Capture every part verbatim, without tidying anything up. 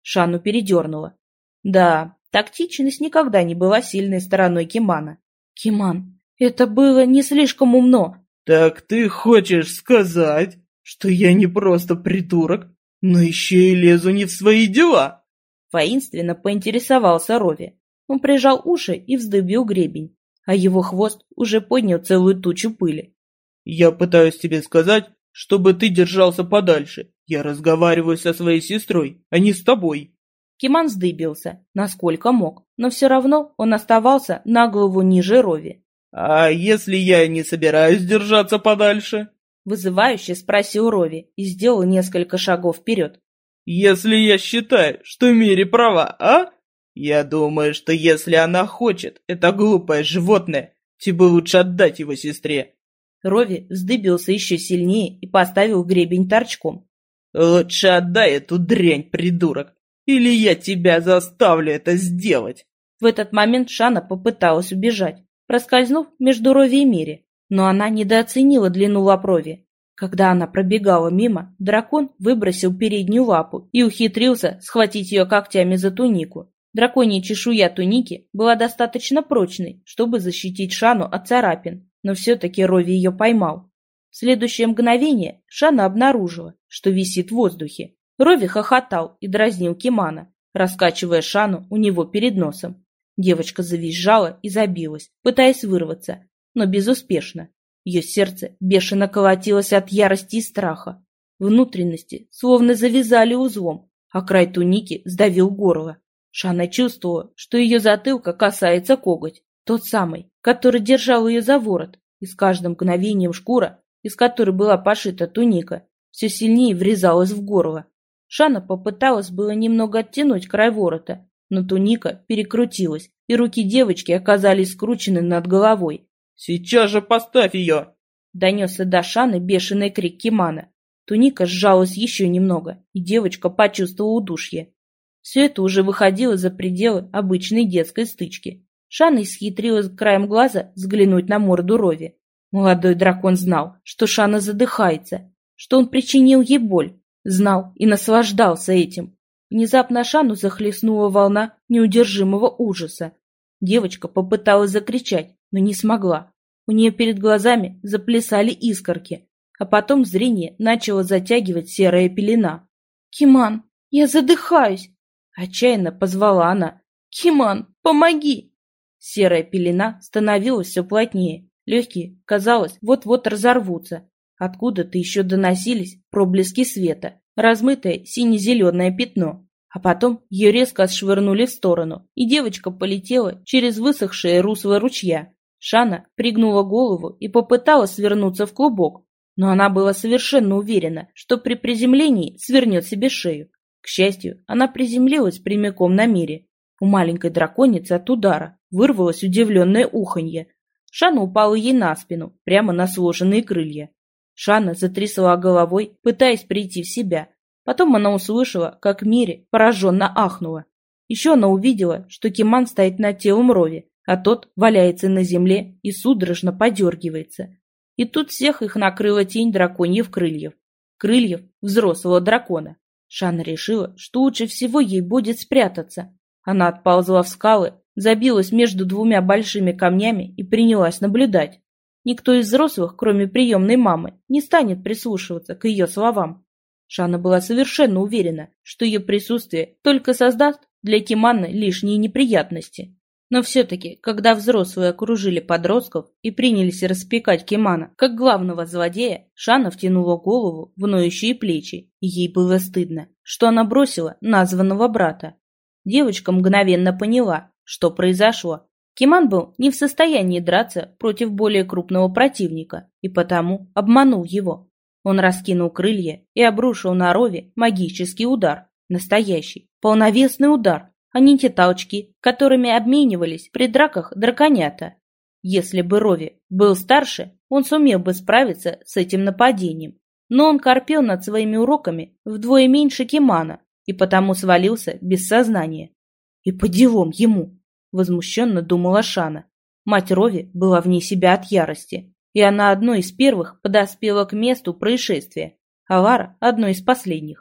Шану передернуло. Да, тактичность никогда не была сильной стороной Кимана. Киман, это было не слишком умно. Так ты хочешь сказать, что я не просто придурок, но еще и лезу не в свои дела? Воинственно поинтересовался Рови. Он прижал уши и вздыбил гребень, а его хвост уже поднял целую тучу пыли. Я пытаюсь тебе сказать, чтобы ты держался подальше. Я разговариваю со своей сестрой, а не с тобой. Киман вздыбился, насколько мог, но все равно он оставался на голову ниже Рови. А если я не собираюсь держаться подальше? Вызывающе спросил Рови и сделал несколько шагов вперед. Если я считаю, что Мири права, а? Я думаю, что если она хочет, это глупое животное, тебе лучше отдать его сестре. Рови вздыбился еще сильнее и поставил гребень торчком. Лучше отдай эту дрянь, придурок, или я тебя заставлю это сделать. В этот момент Шана попыталась убежать, проскользнув между Рови и Мири, но она недооценила длину лап Рови. Когда она пробегала мимо, дракон выбросил переднюю лапу и ухитрился схватить ее когтями за тунику. Драконья чешуя туники была достаточно прочной, чтобы защитить Шану от царапин, но все-таки Рови ее поймал. В следующее мгновение Шана обнаружила, что висит в воздухе. Рови хохотал и дразнил Кимана, раскачивая Шану у него перед носом. Девочка завизжала и забилась, пытаясь вырваться, но безуспешно. Ее сердце бешено колотилось от ярости и страха. Внутренности словно завязали узлом, а край туники сдавил горло. Шана чувствовала, что ее затылка касается коготь, тот самый, который держал ее за ворот, и с каждым мгновением шкура, из которой была пошита туника, все сильнее врезалась в горло. Шана попыталась было немного оттянуть край ворота, но туника перекрутилась, и руки девочки оказались скручены над головой. «Сейчас же поставь ее!» Донесся до Шаны бешеный крик Кимана. Туника сжалась еще немного, и девочка почувствовала удушье. Все это уже выходило за пределы обычной детской стычки. Шана исхитрилась краем глаза взглянуть на морду Рови. Молодой дракон знал, что Шана задыхается, что он причинил ей боль, знал и наслаждался этим. Внезапно Шану захлестнула волна неудержимого ужаса. Девочка попыталась закричать, но не смогла. У нее перед глазами заплясали искорки, а потом зрение начало затягивать серая пелена. «Киман, я задыхаюсь!» Отчаянно позвала она. «Киман, помоги!» Серая пелена становилась все плотнее. Легкие, казалось, вот-вот разорвутся. Откуда-то еще доносились проблески света, размытое сине-зеленое пятно. А потом ее резко отшвырнули в сторону, и девочка полетела через высохшее русло ручья. Шана пригнула голову и попыталась свернуться в клубок, но она была совершенно уверена, что при приземлении свернет себе шею. К счастью, она приземлилась прямиком на Мире. У маленькой драконицы от удара вырвалось удивленное уханье. Шана упала ей на спину, прямо на сложенные крылья. Шана затрясла головой, пытаясь прийти в себя. Потом она услышала, как Мири пораженно ахнула. Еще она увидела, что Киман стоит над телом Рови, а тот валяется на земле и судорожно подергивается. И тут всех их накрыла тень драконьих крыльев. Крыльев взрослого дракона. Шана решила, что лучше всего ей будет спрятаться. Она отползла в скалы, забилась между двумя большими камнями и принялась наблюдать. Никто из взрослых, кроме приемной мамы, не станет прислушиваться к ее словам. Шана была совершенно уверена, что ее присутствие только создаст для Кимана лишние неприятности. Но все-таки, когда взрослые окружили подростков и принялись распекать Кимана как главного злодея, Шана втянула голову в ноющие плечи, и ей было стыдно, что она бросила названного брата. Девочка мгновенно поняла, что произошло. Киман был не в состоянии драться против более крупного противника, и потому обманул его. Он раскинул крылья и обрушил на Рови магический удар. Настоящий, полновесный удар, а не те толчки, которыми обменивались при драках драконята. Если бы Рови был старше, он сумел бы справиться с этим нападением. Но он корпел над своими уроками вдвое меньше Кимана и потому свалился без сознания. И по делам ему, возмущенно думала Шана. Мать Рови была вне себя от ярости, и она одной из первых подоспела к месту происшествия, а Лара одной из последних.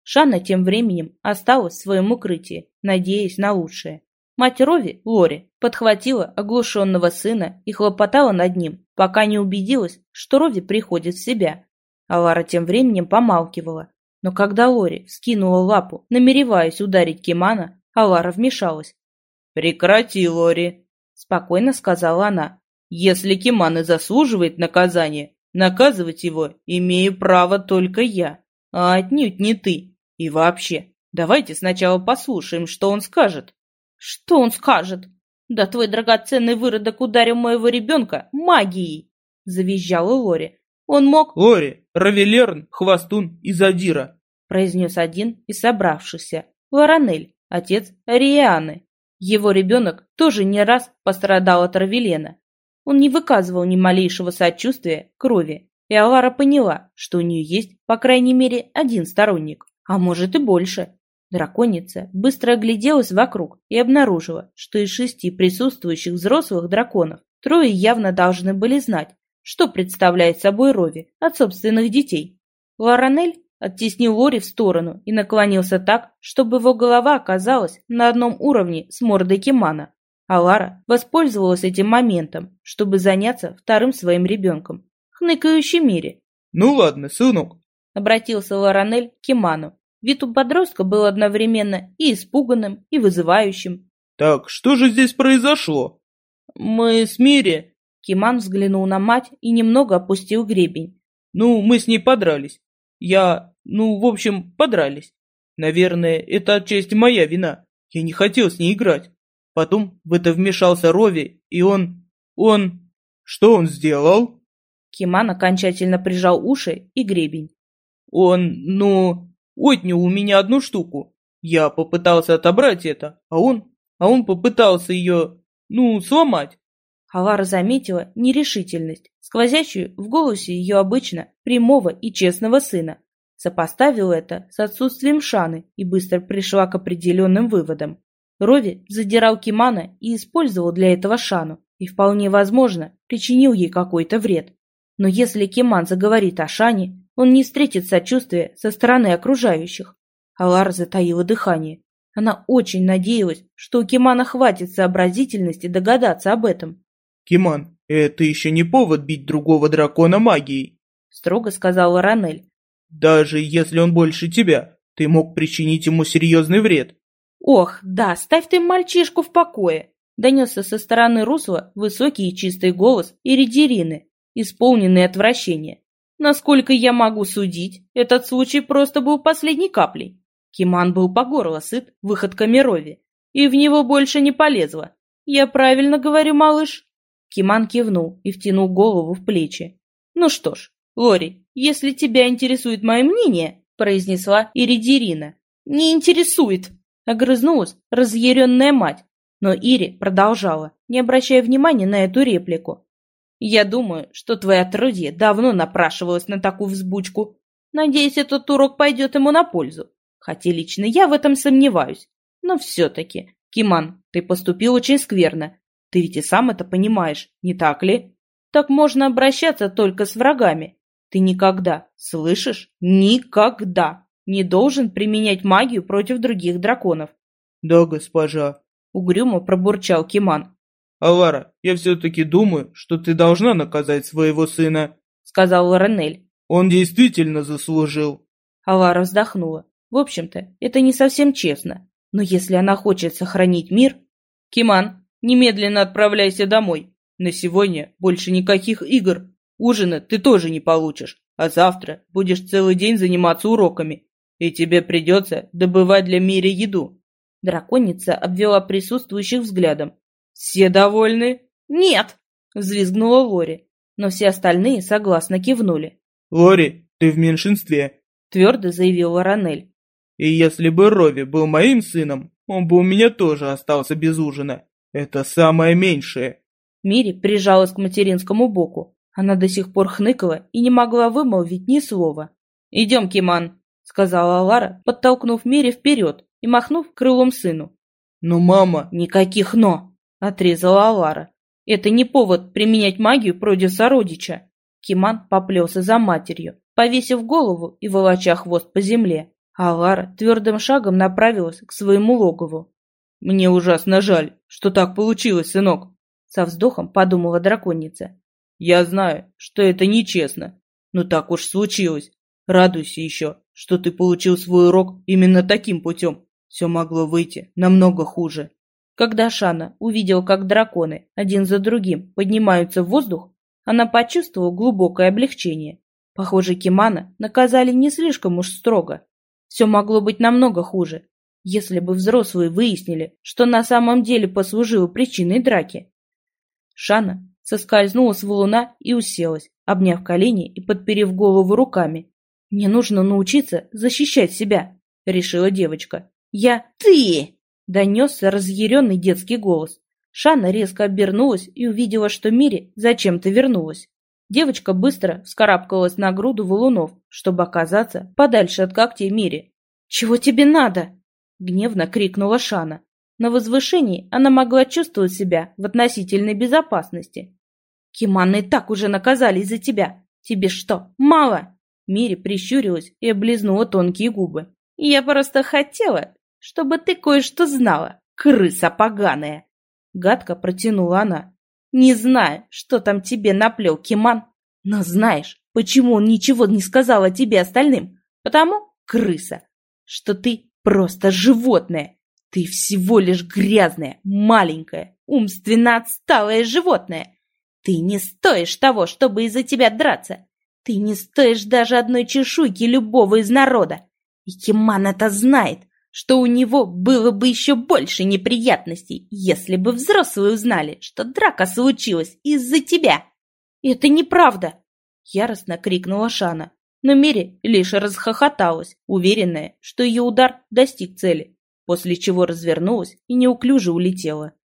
Шана тем временем осталась в своем укрытии, надеясь на лучшее. Мать Рови, Лори, подхватила оглушенного сына и хлопотала над ним, пока не убедилась, что Рови приходит в себя. А Лара тем временем помалкивала. Но когда Лори вскинула лапу, намереваясь ударить Кимана, Алара вмешалась. «Прекрати, Лори», — спокойно сказала она. «Если Киман и заслуживает наказания, наказывать его имею право только я, а отнюдь не ты. И вообще, давайте сначала послушаем, что он скажет». «Что он скажет? Да твой драгоценный выродок ударил моего ребенка магией!» — завизжала Лори. «Он мог...» «Лори, Равелерн, Хвостун и Задира», — произнес один из собравшихся. Лоранель, отец Арианы. Его ребенок тоже не раз пострадал от Равелена. Он не выказывал ни малейшего сочувствия к Рови, и Алара поняла, что у нее есть, по крайней мере, один сторонник, а может и больше. Драконица быстро огляделась вокруг и обнаружила, что из шести присутствующих взрослых драконов трое явно должны были знать, что представляет собой Рови от собственных детей. Лоранель оттеснил Лори в сторону и наклонился так, чтобы его голова оказалась на одном уровне с мордой Кимана. А Лара воспользовалась этим моментом, чтобы заняться вторым своим ребенком, хныкающим Мире. «Ну ладно, сынок», — обратился Лоранель к Киману. Вид у подростка был одновременно и испуганным, и вызывающим. «Так, что же здесь произошло?» «Мы с Мири...» Киман взглянул на мать и немного опустил гребень. «Ну, мы с ней подрались. Я... ну, в общем, подрались. Наверное, это отчасти моя вина. Я не хотел с ней играть. Потом в это вмешался Рови, и он... он... Что он сделал?» Киман окончательно прижал уши и гребень. «Он, ну... отнял у меня одну штуку. Я попытался отобрать это, а он... а он попытался ее... ну, сломать». Алара заметила нерешительность, сквозящую в голосе ее обычно прямого и честного сына. Сопоставила это с отсутствием Шаны и быстро пришла к определенным выводам. Рови задирал Кимана и использовал для этого Шану, и вполне возможно причинил ей какой-то вред. Но если Киман заговорит о Шане, он не встретит сочувствия со стороны окружающих. Алара затаила дыхание. Она очень надеялась, что у Кимана хватит сообразительности догадаться об этом. «Киман, это еще не повод бить другого дракона магией», — строго сказала Ранель. «Даже если он больше тебя, ты мог причинить ему серьезный вред». «Ох, да, ставь ты мальчишку в покое!» — донесся со стороны Русла высокий и чистый голос Иридирины, исполненный отвращения. «Насколько я могу судить, этот случай просто был последней каплей. Киман был по горло сыт выходками Рови, и в него больше не полезло. Я правильно говорю, малыш?» Киман кивнул и втянул голову в плечи. «Ну что ж, Лори, если тебя интересует мое мнение», — произнесла Иридирина. «Не интересует», — огрызнулась разъяренная мать, но Ири продолжала, не обращая внимания на эту реплику. «Я думаю, что твое отродье давно напрашивалось на такую взбучку. Надеюсь, этот урок пойдет ему на пользу. Хотя лично я в этом сомневаюсь. Но все-таки, Киман, ты поступил очень скверно. Ты ведь и сам это понимаешь, не так ли? Так можно обращаться только с врагами. Ты никогда, слышишь, никогда не должен применять магию против других драконов». «Да, госпожа», — угрюмо пробурчал Киман. «Алара, я все-таки думаю, что ты должна наказать своего сына», — сказал Лоранель. «Он действительно заслужил». Алара вздохнула. В общем-то, это не совсем честно. Но если она хочет сохранить мир... «Киман, немедленно отправляйся домой. На сегодня больше никаких игр. Ужина ты тоже не получишь, а завтра будешь целый день заниматься уроками, и тебе придется добывать для Мири еду». Драконица обвела присутствующих взглядом. «Все довольны?» «Нет!» — взвизгнула Лори, но все остальные согласно кивнули. «Лори, ты в меньшинстве», — твердо заявила Ранель. «И если бы Рови был моим сыном, он бы у меня тоже остался без ужина. Это самое меньшее». Мири прижалась к материнскому боку. Она до сих пор хныкала и не могла вымолвить ни слова. «Идем, Киман», — сказала Лара, подтолкнув Мири вперед и махнув крылом сыну. «Но, мама...» «Никаких «но», — отрезала Лара. «Это не повод применять магию против сородича». Киман поплелся за матерью, повесив голову и волоча хвост по земле. а Лара твердым шагом направилась к своему логову. «Мне ужасно жаль, что так получилось, сынок», — со вздохом подумала драконица. «Я знаю, что это нечестно, но так уж случилось. Радуйся еще, что ты получил свой урок именно таким путем. Все могло выйти намного хуже». Когда Шана увидела, как драконы один за другим поднимаются в воздух, она почувствовала глубокое облегчение. Похоже, Кимана наказали не слишком уж строго. Все могло быть намного хуже, если бы взрослые выяснили, что на самом деле послужило причиной драки. Шана соскользнула с валуна и уселась, обняв колени и подперев голову руками. «Мне нужно научиться защищать себя», — решила девочка. «Я...» «Ты!» — донесся разъяренный детский голос. Шана резко обернулась и увидела, что Мири зачем-то вернулась. Девочка быстро вскарабкалась на груду валунов, чтобы оказаться подальше от когтей Мири. «Чего тебе надо?» — гневно крикнула Шана. На возвышении она могла чувствовать себя в относительной безопасности. «Киманы так уже наказали из-за тебя. Тебе что, мало?» Мири прищурилась и облизнула тонкие губы. «Я просто хотела, чтобы ты кое-что знала, крыса поганая!» Гадко протянула она. «Не знаю, что там тебе наплел Киман, но знаешь, почему он ничего не сказал о тебе остальным? Потому, крыса, что ты просто животное. Ты всего лишь грязное, маленькое, умственно отсталое животное. Ты не стоишь того, чтобы из-за тебя драться. Ты не стоишь даже одной чешуйки любого из народа. И Киман это знает, что у него было бы еще больше неприятностей, если бы взрослые узнали, что драка случилась из-за тебя». «Это неправда!» — яростно крикнула Шана. Но Мири лишь расхохоталась, уверенная, что ее удар достиг цели, после чего развернулась и неуклюже улетела.